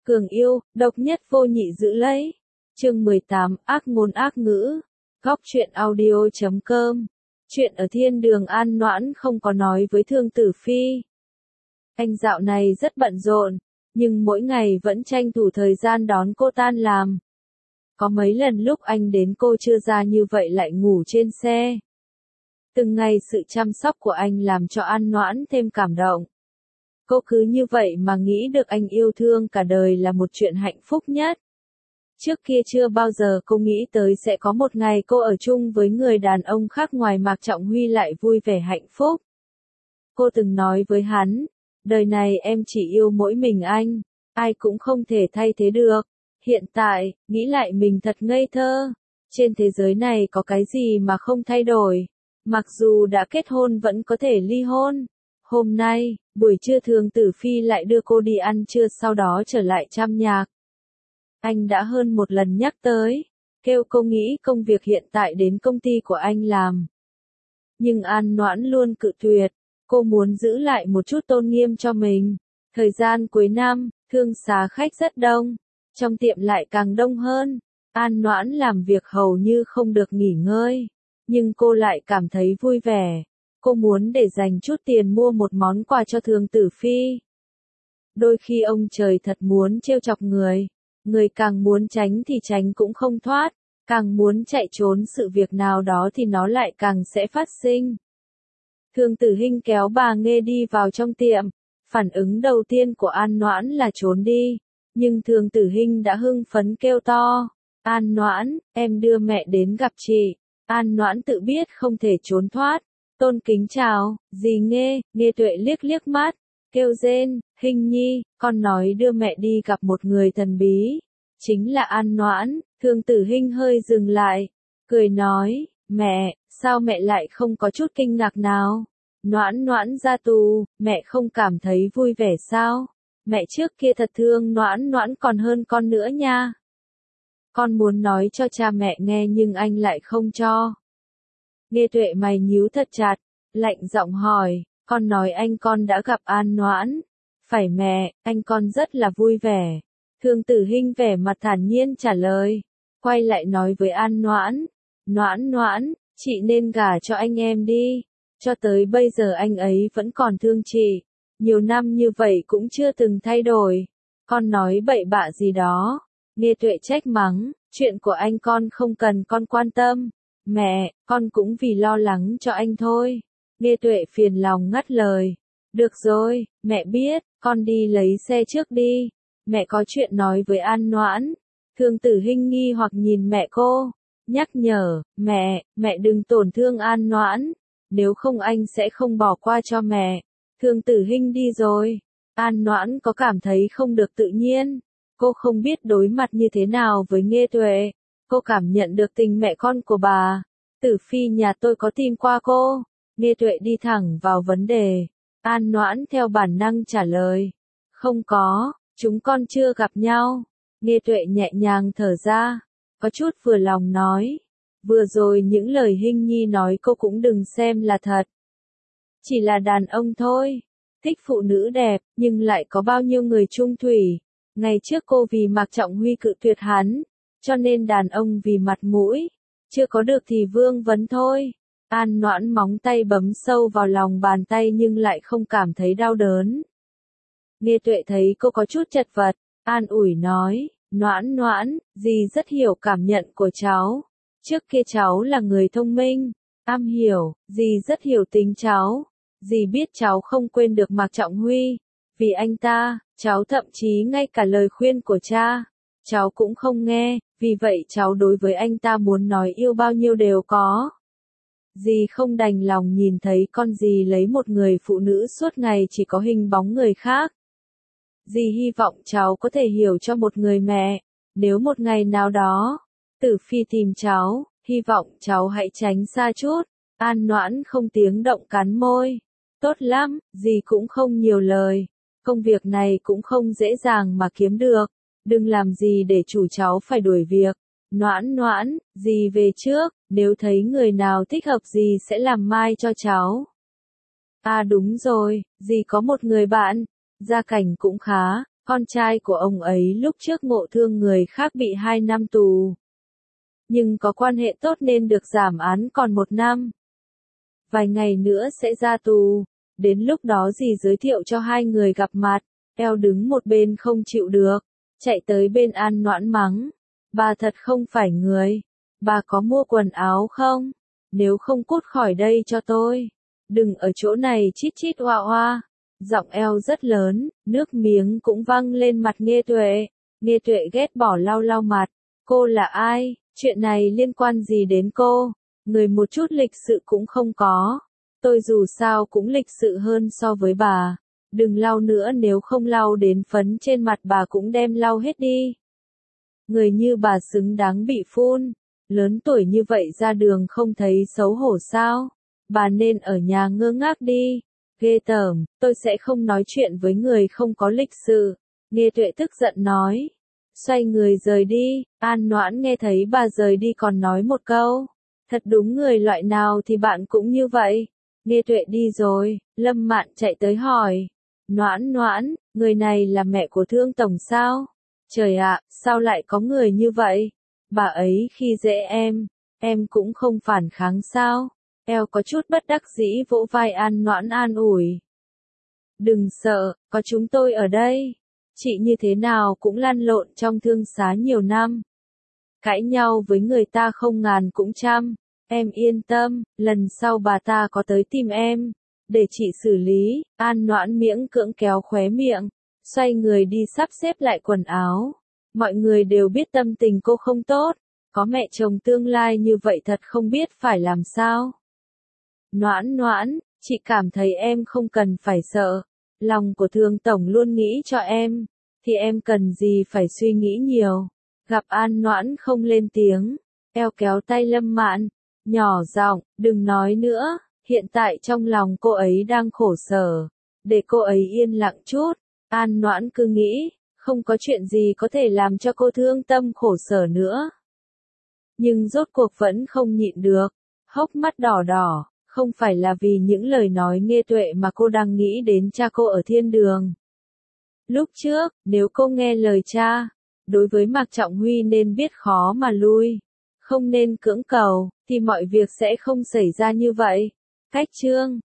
Cường yêu, độc nhất vô nhị giữ lấy. Chương 18, ác ngôn ác ngữ. Góc truyện audio.com. Chuyện ở thiên đường An Noãn không có nói với Thương Tử Phi. Anh dạo này rất bận rộn, nhưng mỗi ngày vẫn tranh thủ thời gian đón cô tan làm. Có mấy lần lúc anh đến cô chưa ra như vậy lại ngủ trên xe. Từng ngày sự chăm sóc của anh làm cho An Noãn thêm cảm động. Cô cứ như vậy mà nghĩ được anh yêu thương cả đời là một chuyện hạnh phúc nhất. Trước kia chưa bao giờ cô nghĩ tới sẽ có một ngày cô ở chung với người đàn ông khác ngoài Mạc Trọng Huy lại vui vẻ hạnh phúc. Cô từng nói với hắn, đời này em chỉ yêu mỗi mình anh, ai cũng không thể thay thế được. Hiện tại, nghĩ lại mình thật ngây thơ. Trên thế giới này có cái gì mà không thay đổi. Mặc dù đã kết hôn vẫn có thể ly hôn. Hôm nay, buổi trưa Thương Tử Phi lại đưa cô đi ăn trưa sau đó trở lại Trăm Nhạc. Anh đã hơn một lần nhắc tới, kêu cô nghĩ công việc hiện tại đến công ty của anh làm. Nhưng An Noãn luôn cự tuyệt, cô muốn giữ lại một chút tôn nghiêm cho mình. Thời gian cuối năm, thương xá khách rất đông, trong tiệm lại càng đông hơn. An Noãn làm việc hầu như không được nghỉ ngơi, nhưng cô lại cảm thấy vui vẻ. Cô muốn để dành chút tiền mua một món quà cho Thương Tử Phi. Đôi khi ông trời thật muốn trêu chọc người. Người càng muốn tránh thì tránh cũng không thoát. Càng muốn chạy trốn sự việc nào đó thì nó lại càng sẽ phát sinh. Thương Tử Hinh kéo bà Nghê đi vào trong tiệm. Phản ứng đầu tiên của An Noãn là trốn đi. Nhưng Thương Tử Hinh đã hưng phấn kêu to. An Noãn, em đưa mẹ đến gặp chị. An Noãn tự biết không thể trốn thoát. Tôn kính chào, dì Nghê. Nghê Tuệ liếc liếc mắt, kêu rên, Hinh nhi, con nói đưa mẹ đi gặp một người thần bí. Chính là An Noãn. Thương Tử Hinh hơi dừng lại, cười nói, mẹ, sao mẹ lại không có chút kinh ngạc nào? Noãn Noãn ra tù, mẹ không cảm thấy vui vẻ sao? Mẹ trước kia thật thương Noãn Noãn còn hơn con nữa nha. Con muốn nói cho cha mẹ nghe nhưng anh lại không cho. Nghê Tuệ mày nhíu thật chặt, lạnh giọng hỏi, con nói anh con đã gặp An Noãn. Phải mẹ, anh con rất là vui vẻ. Thương Tử Hinh vẻ mặt thản nhiên trả lời, quay lại nói với An Noãn, Noãn Noãn, chị nên gả cho anh em đi. Cho tới bây giờ anh ấy vẫn còn thương chị. Nhiều năm như vậy cũng chưa từng thay đổi. Con nói bậy bạ gì đó. Nghê Tuệ trách mắng, chuyện của anh con không cần con quan tâm. Mẹ, con cũng vì lo lắng cho anh thôi. Nghê Tuệ phiền lòng ngắt lời. Được rồi, mẹ biết, con đi lấy xe trước đi. Mẹ có chuyện nói với An Noãn. Thương Tử Hinh nghi hoặc nhìn mẹ cô. Nhắc nhở, mẹ đừng tổn thương An Noãn. Nếu không anh sẽ không bỏ qua cho mẹ. Thương Tử Hinh đi rồi. An Noãn có cảm thấy không được tự nhiên. Cô không biết đối mặt như thế nào với Nghê Tuệ. Cô cảm nhận được tình mẹ con của bà. Tử Phi nhà tôi có tìm qua cô. Nghê Tuệ đi thẳng vào vấn đề. An Noãn theo bản năng trả lời. Không có, chúng con chưa gặp nhau. Nghê Tuệ nhẹ nhàng thở ra. Có chút vừa lòng nói. Vừa rồi những lời Hinh nhi nói cô cũng đừng xem là thật. Chỉ là đàn ông thôi. Thích phụ nữ đẹp, nhưng lại có bao nhiêu người chung thủy. Ngày trước cô vì Mạc Trọng Huy cự tuyệt hắn. Cho nên đàn ông vì mặt mũi. Chưa có được thì vương vấn thôi. An Noãn móng tay bấm sâu vào lòng bàn tay nhưng lại không cảm thấy đau đớn. Nghê Tuệ thấy cô có chút chật vật, an ủi nói, Noãn Noãn, dì rất hiểu cảm nhận của cháu. Trước kia cháu là người thông minh, am hiểu, dì rất hiểu tính cháu. Dì biết cháu không quên được Mạc Trọng Huy. Vì anh ta, cháu thậm chí ngay cả lời khuyên của cha, cháu cũng không nghe, vì vậy cháu đối với anh ta muốn nói yêu bao nhiêu đều có. Dì không đành lòng nhìn thấy con dì lấy một người phụ nữ suốt ngày chỉ có hình bóng người khác. Dì hy vọng cháu có thể hiểu cho một người mẹ. Nếu một ngày nào đó, Tử Phi tìm cháu, hy vọng cháu hãy tránh xa chút. An Noãn không tiếng động cắn môi. Tốt lắm, dì cũng không nhiều lời. Công việc này cũng không dễ dàng mà kiếm được. Đừng làm gì để chủ cháu phải đuổi việc. Noãn Noãn, dì về trước, nếu thấy người nào thích hợp dì sẽ làm mai cho cháu. À đúng rồi, dì có một người bạn, gia cảnh cũng khá, Con trai của ông ấy lúc trước ngộ thương người khác bị 2 năm tù. Nhưng có quan hệ tốt nên được giảm án còn 1 năm. Vài ngày nữa sẽ ra tù. Đến lúc đó dì giới thiệu cho hai người gặp mặt. Eo đứng một bên không chịu được. Chạy tới bên An Noãn mắng. Bà thật không phải người. Bà có mua quần áo không? Nếu không cút khỏi đây cho tôi. Đừng ở chỗ này chít chít oa oa. Giọng eo rất lớn, nước miếng cũng văng lên mặt Nghê Tuệ. Nghê Tuệ ghét bỏ lau lau mặt. Cô là ai? Chuyện này liên quan gì đến cô? Người một chút lịch sự cũng không có. Tôi dù sao cũng lịch sự hơn so với bà. Đừng lau nữa, nếu không lau đến phấn trên mặt bà cũng đem lau hết đi. Người như bà xứng đáng bị phun. Lớn tuổi như vậy ra đường không thấy xấu hổ sao? Bà nên ở nhà ngơ ngác đi. Ghê tởm, tôi sẽ không nói chuyện với người không có lịch sự. Nghê Tuệ tức giận nói. Xoay người rời đi. An Noãn nghe thấy bà rời đi còn nói một câu. Thật đúng, người loại nào thì bạn cũng như vậy. Nghê Tuệ đi rồi, Lâm Mạn chạy tới hỏi. Noãn Noãn, người này là mẹ của Thương Tổng sao? Trời ạ, sao lại có người như vậy? Bà ấy khi dễ em cũng không phản kháng sao? Eo có chút bất đắc dĩ vỗ vai An Noãn an ủi. Đừng sợ, có chúng tôi ở đây. Chị như thế nào cũng lăn lộn trong thương xá nhiều năm. Cãi nhau với người ta không ngàn cũng trăm. Em yên tâm, lần sau bà ta có tới tìm em, để chị xử lý. An Noãn miễn cưỡng kéo khóe miệng, xoay người đi sắp xếp lại quần áo. Mọi người đều biết tâm tình cô không tốt, có mẹ chồng tương lai như vậy thật không biết phải làm sao. Noãn Noãn, chị cảm thấy em không cần phải sợ. Lòng của Thương Tổng luôn nghĩ cho em, thì em cần gì phải suy nghĩ nhiều. Gặp An Noãn không lên tiếng, eo kéo tay Lâm Mạn, nhỏ giọng, đừng nói nữa, hiện tại trong lòng cô ấy đang khổ sở, để cô ấy yên lặng chút. An Noãn cứ nghĩ, không có chuyện gì có thể làm cho cô thương tâm khổ sở nữa. Nhưng rốt cuộc vẫn không nhịn được, hốc mắt đỏ đỏ, không phải là vì những lời nói Nghê Tuệ mà cô đang nghĩ đến cha cô ở thiên đường. Lúc trước, nếu cô nghe lời cha, đối với Mạc Trọng Huy nên biết khó mà lui, không nên cưỡng cầu, thì mọi việc sẽ không xảy ra như vậy. Cách chương